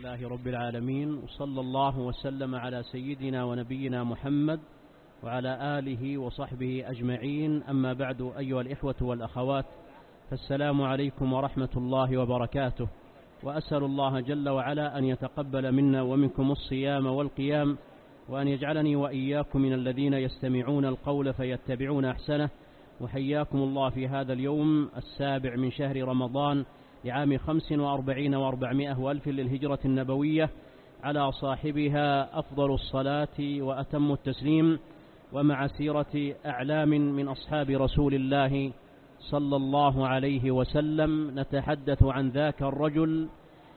لله رب العالمين، وصلى الله وسلم على سيدنا ونبينا محمد وعلى آله وصحبه أجمعين. أما بعد، أيها الإخوة والأخوات، فالسلام عليكم ورحمة الله وبركاته. وأسأل الله جل وعلا أن يتقبل منا ومنكم الصيام والقيام، وأن يجعلني وإياكم من الذين يستمعون القول فيتبعون أحسنه. وحياكم الله في هذا اليوم 7 من شهر رمضان لعام 45 و400 وألف للهجرة النبوية، على صاحبها أفضل الصلاة وأتم التسليم، ومع سيرة أعلام من أصحاب رسول الله صلى الله عليه وسلم. نتحدث عن ذاك الرجل،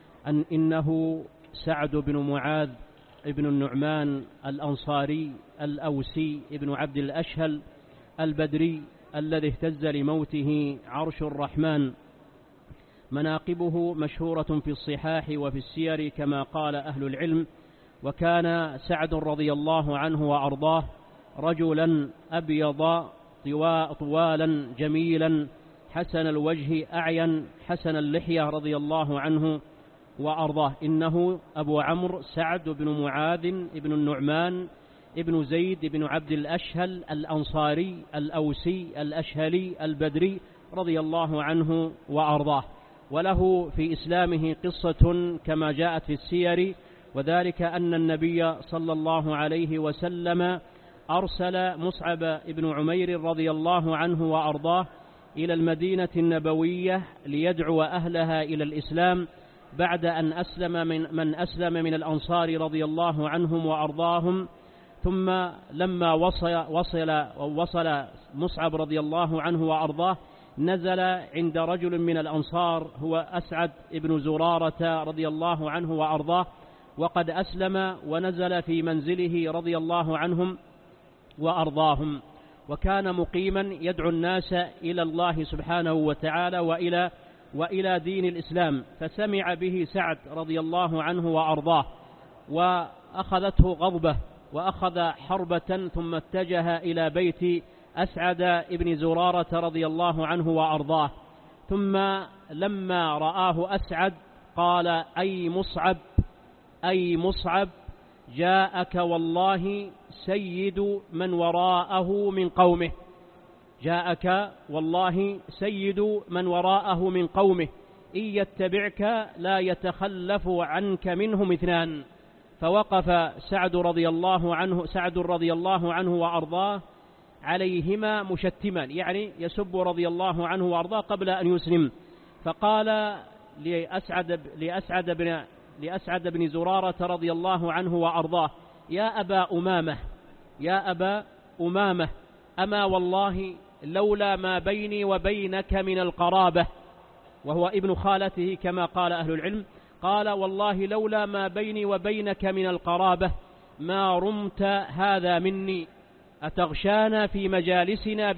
إنه سعد بن معاذ ابن النعمان الأنصاري الأوسي ابن عبد الأشهل البدري، الذي اهتز لموته عرش الرحمن. مناقبه مشهورة في الصحاح وفي السير كما قال أهل العلم. وكان سعد رضي الله عنه وأرضاه رجلا أبيض طوالا جميلا حسن الوجه أعين حسن اللحية رضي الله عنه وأرضاه. إنه أبو عمرو سعد بن معاذ بن النعمان ابن زيد بن عبد الأشهل الأنصاري الأوسي الأشهلي البدري رضي الله عنه وأرضاه. وله في إسلامه قصة كما جاءت في السير، وذلك أن النبي صلى الله عليه وسلم أرسل مصعب بن عمير رضي الله عنه وأرضاه إلى المدينة النبوية ليدعو أهلها إلى الإسلام، بعد أن أسلم من أسلم من الأنصار رضي الله عنهم وأرضاهم. ثم لما وصل مصعب رضي الله عنه وأرضاه، نزل عند رجل من الأنصار هو أسعد بن زرارة رضي الله عنه وأرضاه، وقد أسلم ونزل في منزله رضي الله عنهم وأرضاهم. وكان مقيما يدعو الناس إلى الله سبحانه وتعالى وإلى دين الإسلام. فسمع به سعد رضي الله عنه وأرضاه، وأخذته غضبة وأخذ حربة، ثم اتجه إلى بيت أسعد بن زرارة رضي الله عنه وأرضاه. ثم لما رآه أسعد قال: أي مصعب جاءك والله سيد من وراءه من قومه، جاءك والله سيد من وراءه من قومه، إن يتبعك لا يتخلف عنك منهم 2. فوقف سعد رضي الله عنه وأرضاه عليهما مشتما، يعني يسب رضي الله عنه وأرضاه قبل أن يسلم. فقال لأسعد بن زرارة رضي الله عنه وأرضاه: يا أبا أمامة، أما والله لولا ما بيني وبينك من القرابة، وهو ابن خالته كما قال أهل العلم. قال: والله لولا ما بيني وبينك من القرابة ما رمت هذا مني، أتغشانا في مجالسنا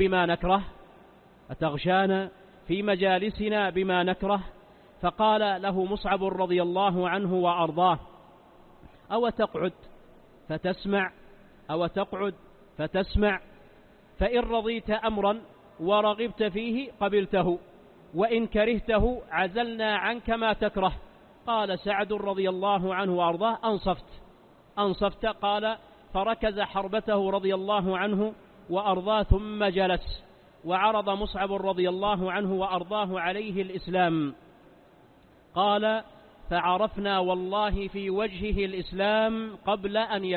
بما نكره؟ فقال له مصعب رضي الله عنه وأرضاه: أو تقعد فتسمع، فإن رضيت أمرا ورغبت فيه قبلته، وإن كرهته عزلنا عنك ما تكره. قال سعد رضي الله عنه وأرضاه: أنصفت. قال: فركز حربته رضي الله عنه وأرضاه ثم جلس، وعرض مصعب رضي الله عنه وأرضاه عليه الإسلام. قال: فعرفنا والله في وجهه الإسلام قبل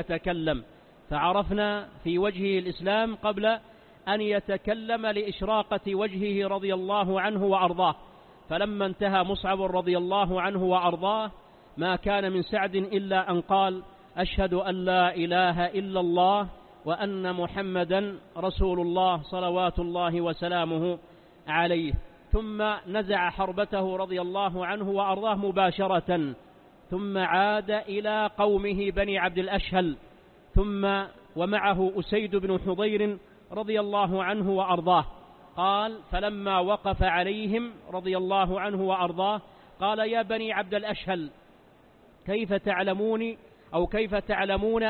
أن يتكلم لإشراقة وجهه رضي الله عنه وأرضاه. فلما انتهى مصعب رضي الله عنه وأرضاه ما كان من سعد إلا أن قال: أشهد أن لا إله إلا الله وأن محمدا رسول الله صلوات الله وسلامه عليه. ثم نزع حربته رضي الله عنه وأرضاه مباشرة، ثم عاد إلى قومه بني عبد الأشهل، ثم ومعه أسيد بن حضير رضي الله عنه وأرضاه. قال: فلما وقف عليهم رضي الله عنه وأرضاه قال: يا بني عبد الأشهل، كيف تعلمون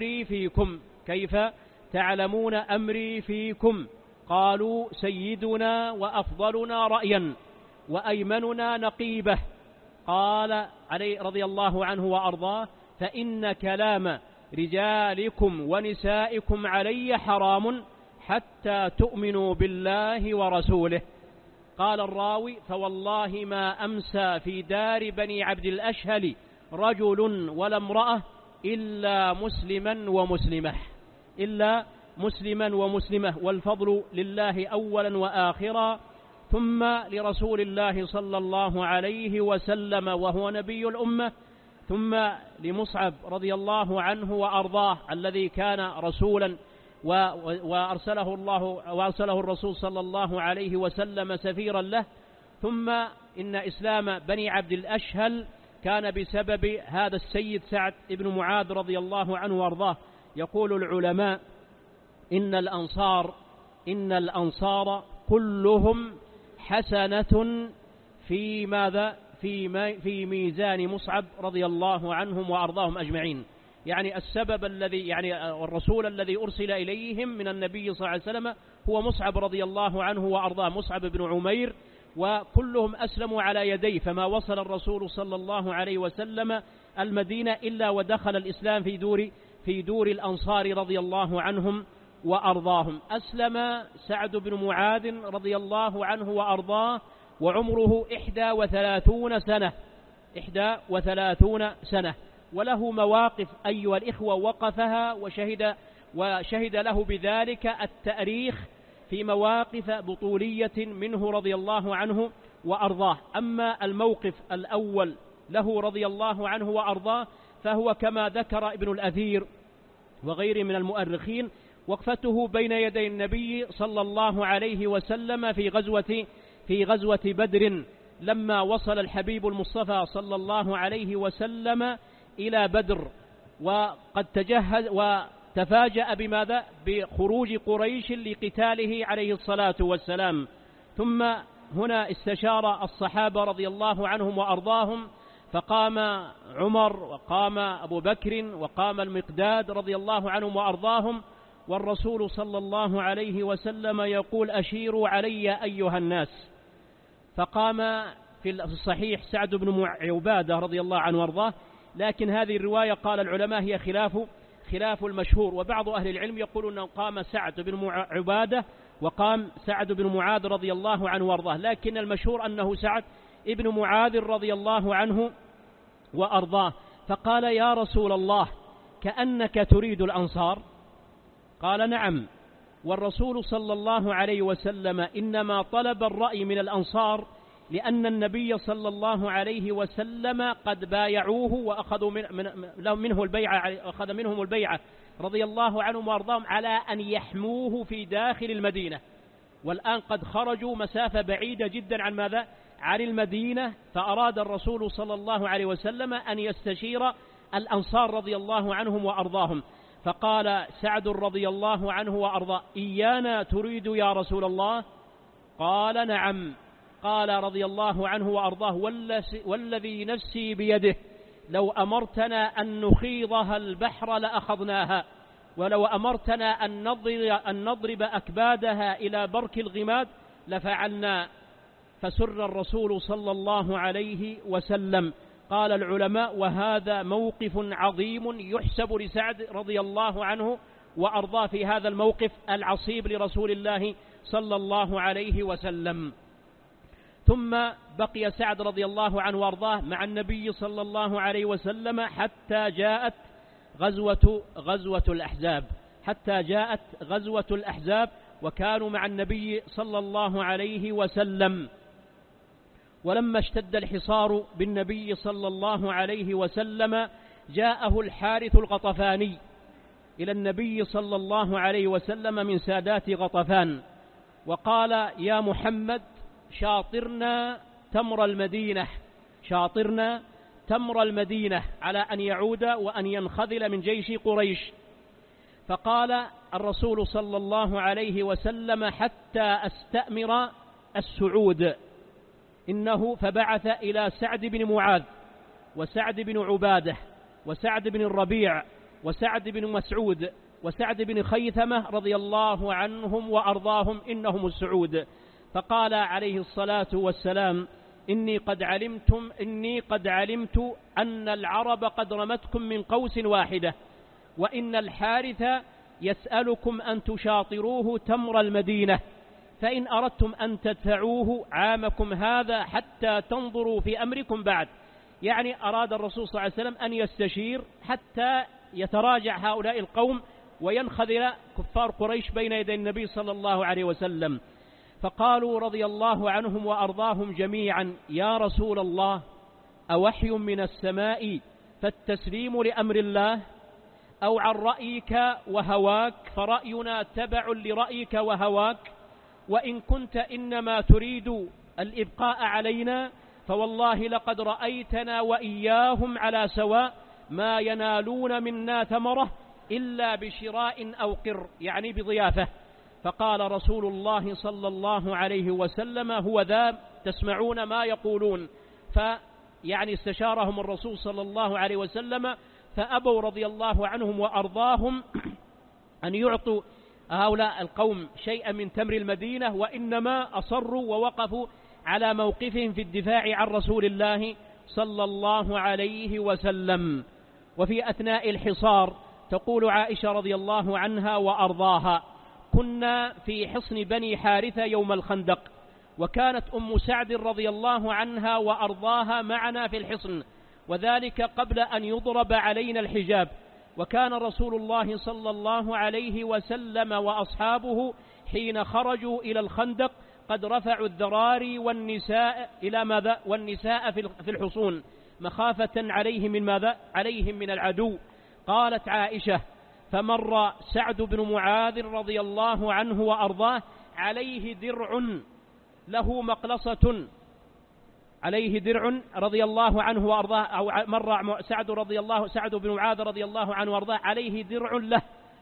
أمري فيكم؟ قالوا: سيدنا وأفضلنا رأيا وأيمننا نقيبة، قال علي رضي الله عنه وأرضاه: فإن كلام رجالكم ونسائكم علي حرام حتى تؤمنوا بالله ورسوله. قال الراوي: فوالله ما أمسى في دار بني عبد الأشهل رجل ولا امرأة إلا مسلما ومسلمة، والفضل لله أولا وآخرا، ثم لرسول الله صلى الله عليه وسلم وهو نبي الأمة، ثم لمصعب رضي الله عنه وأرضاه الذي كان رسولا وأرسله الرسول صلى الله عليه وسلم سفيرا له، ثم إن إسلام بني عبد الأشهل كان بسبب هذا السيد سعد بن معاذ رضي الله عنه وأرضاه. يقول العلماء: إن الأنصار كلهم حسنة في ماذا؟ في ميزان مصعب رضي الله عنهم وأرضاهم أجمعين. يعني السبب الذي الرسول الذي أرسل إليهم من النبي صلى الله عليه وسلم هو مصعب رضي الله عنه وأرضاه، مصعب بن عمير، وكلهم أسلموا على يديه، فما وصل الرسول صلى الله عليه وسلم المدينة إلا ودخل الإسلام في دور الأنصار رضي الله عنهم وأرضاهم. أسلم سعد بن معاذ رضي الله عنه وأرضاه وعمره 31 سنة، وله مواقف أيها الإخوة وقفها وشهد له بذلك التاريخ في مواقف بطولية منه رضي الله عنه وأرضاه. أما الموقف الأول له رضي الله عنه وأرضاه فهو كما ذكر ابن الأثير وغيره من المؤرخين، وقفته بين يدي النبي صلى الله عليه وسلم في غزوة بدر، لما وصل الحبيب المصطفى صلى الله عليه وسلم إلى بدر، وقد تجهز وتفاجأ بماذا؟ بخروج قريش لقتاله عليه الصلاة والسلام. ثم هنا استشار الصحابة رضي الله عنهم وأرضاهم، فقام عمر وقام أبو بكر وقام المقداد رضي الله عنهم وأرضاهم، والرسول صلى الله عليه وسلم يقول: أشيروا علي أيها الناس. فقام في الصحيح سعد بن عبادة رضي الله عنه وارضاه، لكن هذه الرواية قال العلماء هي خلاف المشهور، وبعض أهل العلم يقولون أنه قام سعد بن عبادة وقام سعد بن معاذ رضي الله عنه وارضاه، لكن المشهور أنه سعد بن معاذ رضي الله عنه وأرضاه. فقال: يا رسول الله، كأنك تريد الأنصار؟ قال: نعم. والرسول صلى الله عليه وسلم إنما طلب الرأي من الأنصار لأن النبي صلى الله عليه وسلم قد بايعوه وأخذوا منهم البيعة رضي الله عنهم وأرضاهم على أن يحموه في داخل المدينة، والآن قد خرجوا مسافة بعيدة جدا عن ماذا؟ عن المدينة، فأراد الرسول صلى الله عليه وسلم أن يستشير الأنصار رضي الله عنهم وأرضاهم. فقال سعد رضي الله عنه وأرضاه: إيانا تريد يا رسول الله؟ قال: نعم. قال رضي الله عنه وأرضاه: والذي نفسي بيده لو أمرتنا أن نخيضها البحر لأخذناها، ولو أمرتنا أن نضرب أكبادها إلى برك الغماد لفعلنا. فسر الرسول صلى الله عليه وسلم. قال العلماء: وهذا موقف عظيم يحسب لسعد رضي الله عنه وأرضاه في هذا الموقف العصيب لرسول الله صلى الله عليه وسلم. ثم بقي سعد رضي الله عنه وأرضاه مع النبي صلى الله عليه وسلم حتى جاءت غزوة الأحزاب، وكانوا مع النبي صلى الله عليه وسلم. ولما اشتد الحصار بالنبي صلى الله عليه وسلم جاءه الحارث الغطفاني إلى النبي صلى الله عليه وسلم من سادات غطفان، وقال: يا محمد، شاطرنا تمر المدينة على أن يعود وأن ينخذل من جيش قريش. فقال الرسول صلى الله عليه وسلم: حتى أستأمر السعود. فبعث إلى سعد بن معاذ وسعد بن عبادة وسعد بن الربيع وسعد بن مسعود وسعد بن خيثمة رضي الله عنهم وأرضاهم: إنهم السعود. فقال عليه الصلاة والسلام: إني قد علمت أن العرب قد رمتكم من قوس واحدة، وإن الحارث يسألكم أن تشاطروه تمر المدينة، فإن أردتم أن تدفعوه عامكم هذا حتى تنظروا في أمركم بعد. يعني أراد الرسول صلى الله عليه وسلم أن يستشير حتى يتراجع هؤلاء القوم وينخذل كفار قريش بين يدي النبي صلى الله عليه وسلم. فقالوا رضي الله عنهم وأرضاهم جميعا: يا رسول الله، أوحي من السماء فالتسليم لأمر الله، أو عن رأيك وهواك فرأينا تبع لرأيك وهواك، وإن كنت إنما تريد الإبقاء علينا فوالله لقد رأيتنا وإياهم على سواء، ما ينالون منا ثمرة إلا بشراء أو قر، يعني بضيافة. فقال رسول الله صلى الله عليه وسلم: هو ذا، تسمعون ما يقولون. فيعني استشارهم الرسول صلى الله عليه وسلم، فأبوا رضي الله عنهم وأرضاهم أن يعطوا هؤلاء القوم شيئا من تمر المدينة، وإنما أصروا ووقفوا على موقفهم في الدفاع عن رسول الله صلى الله عليه وسلم. وفي أثناء الحصار تقول عائشة رضي الله عنها وأرضاها: كنا في حصن بني حارثة يوم الخندق، وكانت أم سعد رضي الله عنها وأرضاها معنا في الحصن، وذلك قبل أن يضرب علينا الحجاب، وكان رسول الله صلى الله عليه وسلم وأصحابه حين خرجوا إلى الخندق قد رفعوا الذراري والنساء إلى ماذا؟ والنساء في الحصون مخافة عليهم من ماذا؟ عليهم من العدو. قالت عائشة: فمر سعد بن معاذ رضي الله عنه وأرضاه عليه درع له مقلصة، عليه درع رضي الله عنه وأرضاه، أو مر سعد بن معاذ رضي الله عنه وأرضاه عليه درع له،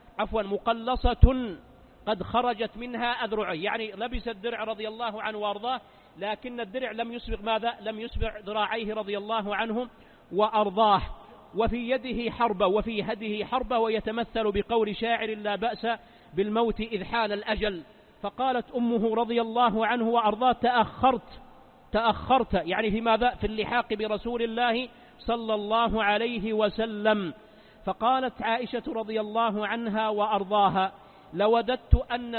مقلصة قد خرجت منها أذرعه، يعني لبس الدرع رضي الله عنه وأرضاه، لكن الدرع لم يسبق ماذا؟ لم يسبق ذراعيه رضي الله عنه وأرضاه. وفي يده حربة وفي هده حربة، ويتمثل بقول شاعر: لا بأس بالموت إذ حال الأجل. فقالت أمه رضي الله عنه وأرضاه: تأخرت، يعني في ماذا؟ في اللحاق برسول الله صلى الله عليه وسلم. فقالت عائشة رضي الله عنها وأرضاها: لوددت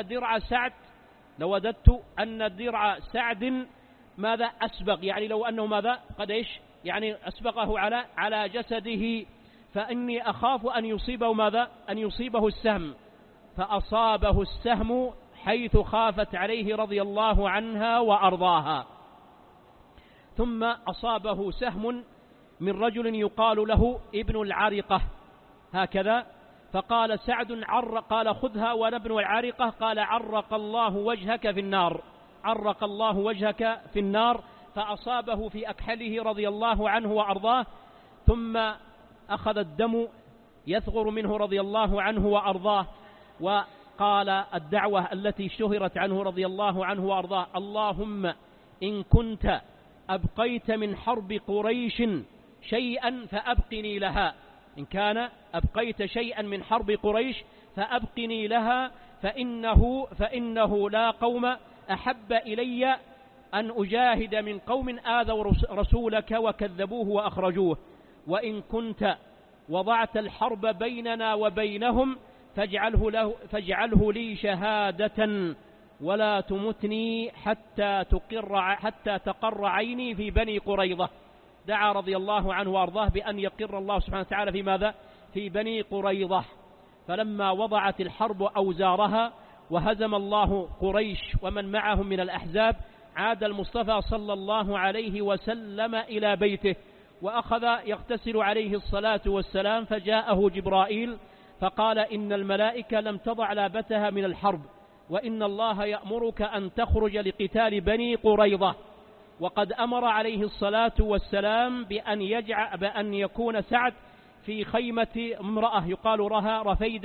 أن درع سعد ماذا؟ أسبق، يعني لو أنه ماذا؟ قد إيش؟ يعني أسبقه على جسده، فإني أخاف أن يصيبه ماذا؟ أن يصيبه السهم، فأصابه السهم حيث خافت عليه رضي الله عنها وأرضاها. ثم أصابه سهم من رجل يقال له ابن العارقة، هكذا. فقال سعد: قال: خذها وأنا ابن العارقة. قال: عرق الله وجهك في النار، عرق الله وجهك في النار. فأصابه في أكحله رضي الله عنه وأرضاه، ثم أخذ الدم يثغر منه رضي الله عنه وأرضاه، وقال الدعوة التي اشتهرت عنه رضي الله عنه وأرضاه: اللهم إن كنت أبقيت من حرب قريش شيئا فأبقني لها، إن كان أبقيت شيئا من حرب قريش فأبقني لها، فإنه لا قوم أحب إلي أن أجاهد من قوم آذوا رسولك وكذبوه وأخرجوه، وإن كنت وضعت الحرب بيننا وبينهم فاجعله لي شهادة ولا تمتني حتى تقر عيني في بني قريظة. دعا رضي الله عنه وأرضاه بأن يقر الله سبحانه وتعالى في ماذا؟ في بني قريظة. فلما وضعت الحرب أوزارها وهزم الله قريش ومن معهم من الأحزاب، عاد المصطفى صلى الله عليه وسلم إلى بيته، وأخذ يغتسل عليه الصلاة والسلام، فجاءه جبرائيل فقال: إن الملائكة لم تضع لابتها من الحرب، وإن الله يأمرك أن تخرج لقتال بني قريظة. وقد أمر عليه الصلاة والسلام بأن يكون سعد في خيمة امرأة يقال لها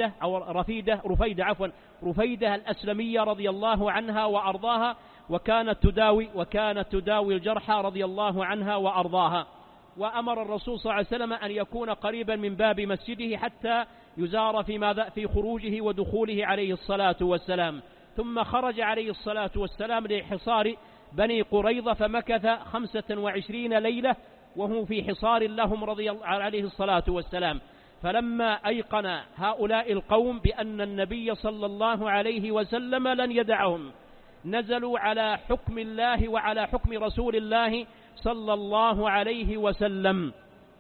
رفيدة الأسلمية رضي الله عنها وأرضاها، وكانت تداوي الجرحى رضي الله عنها وأرضاها. وأمر الرسول صلى الله عليه وسلم أن يكون قريبا من باب مسجده حتى يزار في خروجه ودخوله عليه الصلاة والسلام. ثم خرج عليه الصلاة والسلام لحصار بني قريظة فمكث 25 ليلة وهو في حصار لهم رضي الله عليه الصلاة والسلام. فلما أيقن هؤلاء القوم بأن النبي صلى الله عليه وسلم لن يدعهم نزلوا على حكم الله وعلى حكم رسول الله صلى الله عليه وسلم.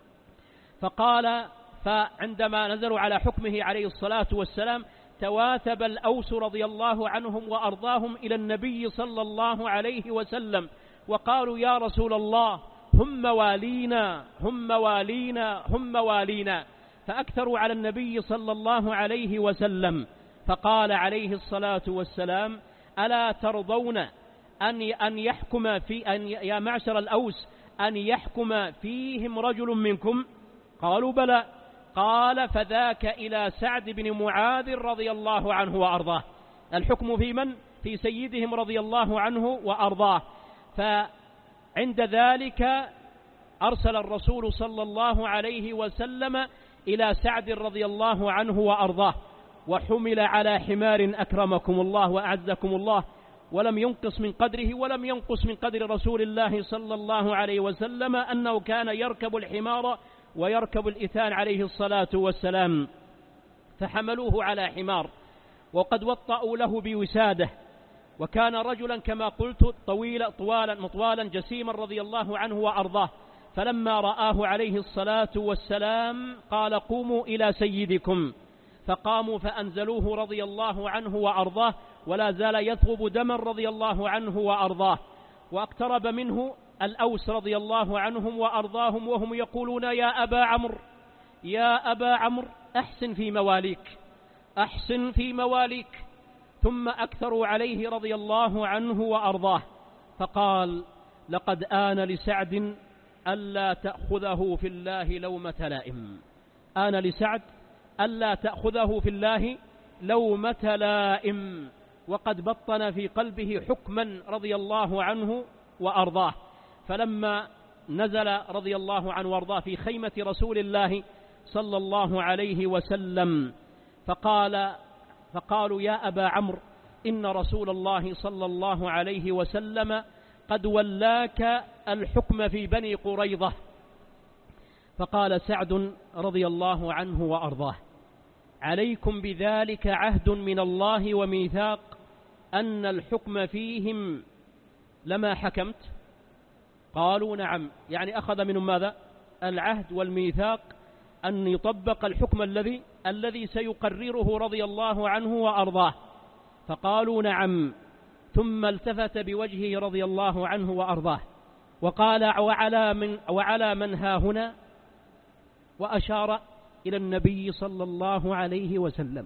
فعندما نزلوا على حكمه عليه الصلاة والسلام تواثب الأوس رضي الله عنهم وأرضاهم إلى النبي صلى الله عليه وسلم وقالوا يا رسول الله هم موالينا هم موالينا هم موالينا، فأكثروا على النبي صلى الله عليه وسلم. فقال عليه الصلاة والسلام ألا ترضون أن يحكم يا معشر الأوس أن يحكم فيهم رجل منكم؟ قالوا بلى. قال فذاك إلى سعد بن معاذ رضي الله عنه وأرضاه. الحكم في من؟ في سيدهم رضي الله عنه وأرضاه. فعند ذلك أرسل الرسول صلى الله عليه وسلم إلى سعد رضي الله عنه وأرضاه، وحمل على حمار أكرمكم الله وأعزكم الله، ولم ينقص من قدره ولم ينقص من قدر رسول الله صلى الله عليه وسلم أنه كان يركب الحمار ويركب الإثان عليه الصلاة والسلام. فحملوه على حمار وقد وطأوا له بوساده، وكان رجلا كما قلت مطوالا جسيما رضي الله عنه وأرضاه. فلما رآه عليه الصلاة والسلام قال قوموا إلى سيدكم، فقاموا فأنزلوه رضي الله عنه وأرضاه، ولا زال يثغب دما رضي الله عنه وأرضاه. واقترب منه الأوس رضي الله عنهم وأرضاهم وهم يقولون يا أبا عمرو يا أبا عمرو أحسن في مواليك أحسن في مواليك. ثم أكثروا عليه رضي الله عنه وأرضاه. فقال لقد آن لسعد ألا تأخذه في الله لومة لائم. آن لسعد ألا تأخذه في الله لومة لائم، وقد بطن في قلبه حكما رضي الله عنه وأرضاه. فلما نزل رضي الله عنه وأرضاه في خيمة رسول الله صلى الله عليه وسلم فقالوا يا أبا عمرو إن رسول الله صلى الله عليه وسلم قد ولاك الحكم في بني قريظة. فقال سعد رضي الله عنه وأرضاه عليكم بذلك عهد من الله وميثاق أن الحكم فيهم لما حكمت؟ قالوا نعم، يعني أخذ منهم ماذا؟ العهد والميثاق أن يطبق الحكم الذي سيقرره رضي الله عنه وأرضاه. فقالوا نعم. ثم التفت بوجهه رضي الله عنه وأرضاه وقال وعلى من ها هنا، وأشار إلى النبي صلى الله عليه وسلم.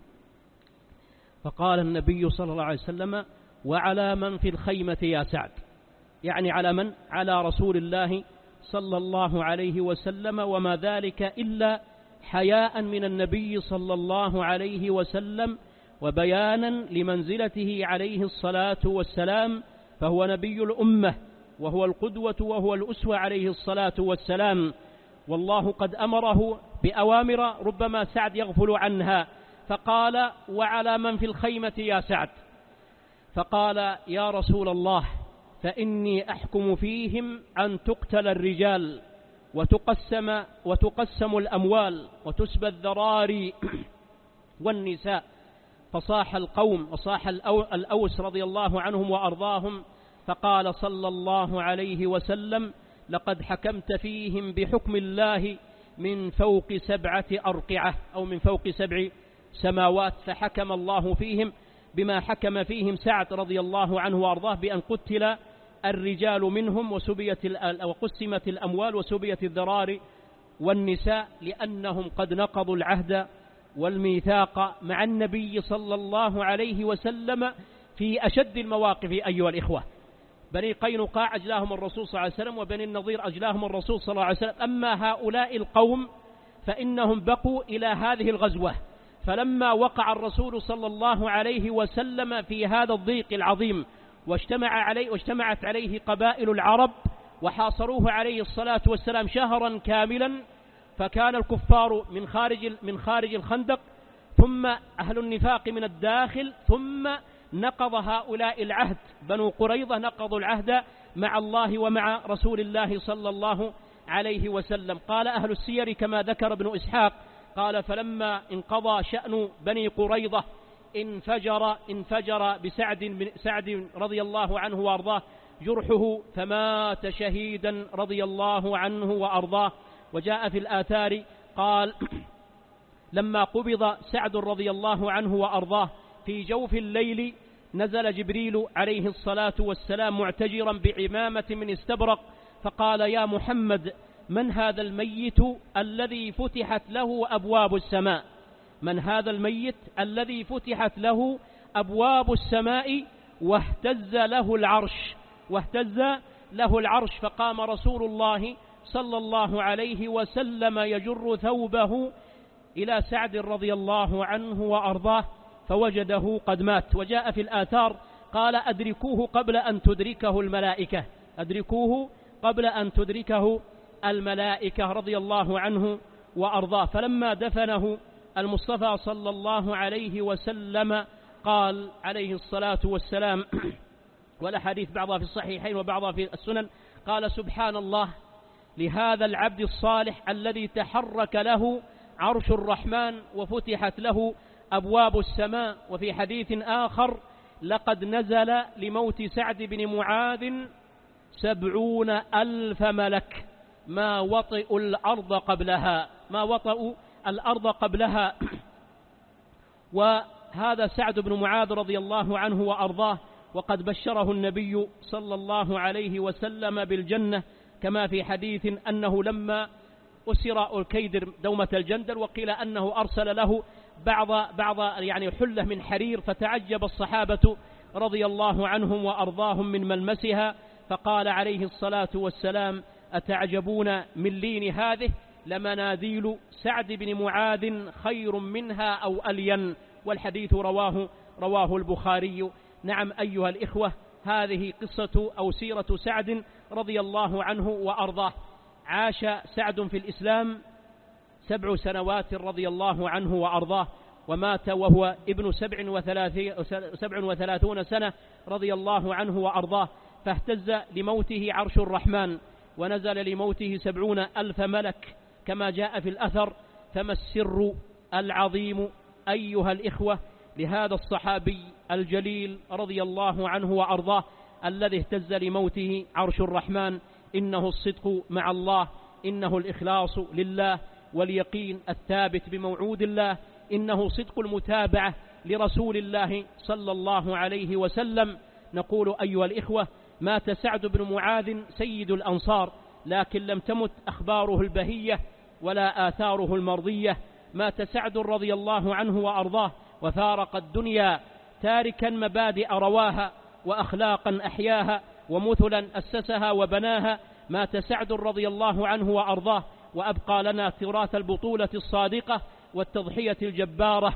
فقال النبي صلى الله عليه وسلم وعلى من في الخيمة يا سعد، يعني على من؟ على رسول الله صلى الله عليه وسلم، وما ذلك إلا حياء من النبي صلى الله عليه وسلم وبيانا لمنزلته عليه الصلاة والسلام، فهو نبي الأمة وهو القدوة وهو الأسوة عليه الصلاة والسلام. والله قد أمره بأوامر ربما سعد يغفل عنها، فقال وعلى من في الخيمة يا سعد. فقال يا رسول الله فإني أحكم فيهم أن تقتل الرجال وتقسم الأموال وتسبى الذراري والنساء. فصاح القوم وصاح الأوس رضي الله عنهم وأرضاهم، فقال صلى الله عليه وسلم لقد حكمت فيهم بحكم الله من فوق 7 أرقعة أو من فوق 7 سماوات. فحكم الله فيهم بما حكم فيهم سعد رضي الله عنه وأرضاه بأن قتل الرجال منهم وقسمت الأموال وسبيت الذرار والنساء، لأنهم قد نقضوا العهد والميثاق مع النبي صلى الله عليه وسلم في أشد المواقف. أيها الإخوة، بني قينقاع أجلاهم الرسول صلى الله عليه وسلم، وبني النضير أجلاهم الرسول صلى الله عليه وسلم. أما هؤلاء القوم فإنهم بقوا إلى هذه الغزوة. فلما وقع الرسول صلى الله عليه وسلم في هذا الضيق العظيم واجتمعت عليه قبائل العرب وحاصروه عليه الصلاة والسلام شهرا كاملا، فكان الكفار من خارج الخندق، ثم أهل النفاق من الداخل، ثم نقض هؤلاء العهد، بنو قريظة نقضوا العهد مع الله ومع رسول الله صلى الله عليه وسلم. قال أهل السير كما ذكر ابن إسحاق قال فلما انقضى شأن بني قريظة انفجر بسعد رضي الله عنه وأرضاه جرحه فمات شهيدا رضي الله عنه وأرضاه. وجاء في الآثار قال لما قبض سعد رضي الله عنه وأرضاه في جوف الليل نزل جبريل عليه الصلاة والسلام معتجرا بعمامة من استبرق فقال يا محمد من هذا الميت الذي فتحت له أبواب السماء؟ من هذا الميت الذي فتحت له أبواب السماء واهتز له العرش فقام رسول الله صلى الله عليه وسلم يجر ثوبه إلى سعد رضي الله عنه وأرضاه فوجده قد مات. وجاء في الآثار قال أدركوه قبل أن تدركه الملائكة رضي الله عنه وأرضاه. فلما دفنه المصطفى صلى الله عليه وسلم قال عليه الصلاة والسلام والأحاديث بعضها في الصحيحين وبعضها في السنن قال سبحان الله لهذا العبد الصالح الذي تحرك له عرش الرحمن وفتحت له أبواب السماء. وفي حديث آخر لقد نزل لموت سعد بن معاذ 70,000 ملك ما وطئوا الأرض قبلها وهذا سعد بن معاذ رضي الله عنه وأرضاه وقد بشره النبي صلى الله عليه وسلم بالجنة كما في حديث أنه لما أسر الكيدر دومة الجندل وقيل أنه أرسل له بعض حلة من حرير فتعجب الصحابة رضي الله عنهم وأرضاهم من ملمسها فقال عليه الصلاة والسلام أتعجبون من لين هذه لمناديل سعد بن معاذ خير منها أو ألين. والحديث رواه البخاري. نعم أيها الإخوة هذه قصة أو سيرة سعد رضي الله عنه وأرضاه. عاش سعد في الإسلام 7 سنوات رضي الله عنه وأرضاه ومات وهو ابن 37 سنة رضي الله عنه وأرضاه فاهتز لموته عرش الرحمن ونزل لموته 70,000 ملك كما جاء في الأثر. فما السر العظيم أيها الإخوة لهذا الصحابي الجليل رضي الله عنه وأرضاه الذي اهتز لموته عرش الرحمن؟ إنه الصدق مع الله، إنه الإخلاص لله واليقين الثابت بموعود الله، إنه صدق المتابعة لرسول الله صلى الله عليه وسلم. نقول أيها الإخوة مات سعد بن معاذ سيد الأنصار لكن لم تمت أخباره البهية ولا آثاره المرضية. مات سعد رضي الله عنه وأرضاه وفارق الدنيا تاركا مبادئ رواها وأخلاقا أحياها ومثلا أسسها وبناها. مات سعد رضي الله عنه وأرضاه وأبقى لنا تراث البطولة الصادقة والتضحية الجبارة.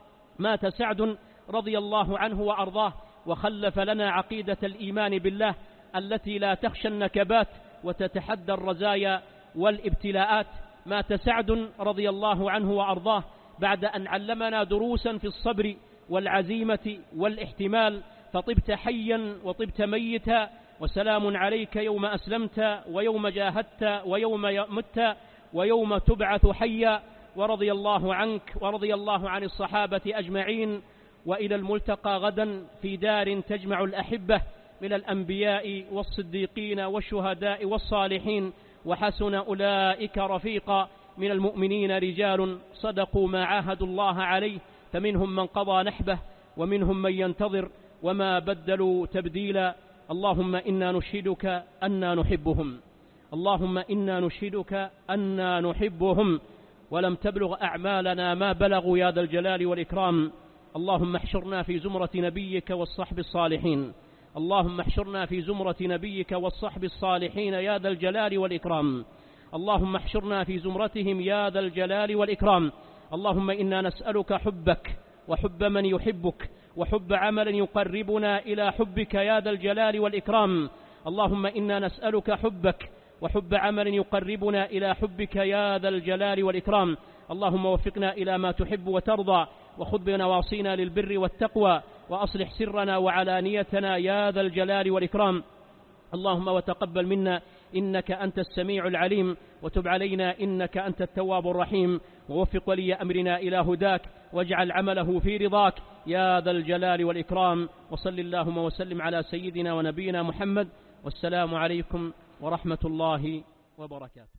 مات سعد رضي الله عنه وأرضاه وخلف لنا عقيدة الإيمان بالله التي لا تخشى النكبات وتتحدى الرزايا والابتلاءات. مات سعد رضي الله عنه وأرضاه بعد أن علمنا دروسا في الصبر والعزيمة والاحتمال، فطبت حيا وطبت ميتا وسلام عليك يوم أسلمت ويوم جاهدت ويوم مت ويوم تبعث حيا. ورضي الله عنك ورضي الله عن الصحابة أجمعين. وإلى الملتقى غدا في دار تجمع الأحبة من الأنبياء والصديقين والشهداء والصالحين وحسن أولئك رفيقا. من المؤمنين رجال صدقوا ما عاهدوا الله عليه فمنهم من قضى نحبه ومنهم من ينتظر وما بدلوا تبديلا. اللهم إنا نشهدك أننا نحبهم، اللهم إنا نشهدك أننا نحبهم ولم تبلغ أعمالنا ما بلغوا يا ذا الجلال والإكرام. اللهم احشرنا في زمرة نبيك والصحب الصالحين، اللهم احشرنا في زمرة نبيك والصحب الصالحين يا ذا الجلال والإكرام. اللهم احشرنا في زمرتهم يا ذا الجلال والإكرام. اللهم إنا نسألك حبك وحب من يحبك وحب عمل يقربنا إلى حبك يا ذا الجلال والإكرام. اللهم إنا نسألك حبك وحب عمل يقربنا إلى حبك يا ذا الجلال والإكرام. اللهم وفقنا إلى ما تحب وترضى وخذ بنواصينا للبر والتقوى، وأصلح سرنا وعلانيتنا يا ذا الجلال والإكرام. اللهم وتقبل منا إنك أنت السميع العليم، وتب علينا إنك أنت التواب الرحيم، ووفق ولي أمرنا إلى هداك، واجعل عمله في رضاك يا ذا الجلال والإكرام. وصل اللهم وسلم على سيدنا ونبينا محمد، والسلام عليكم ورحمة الله وبركاته.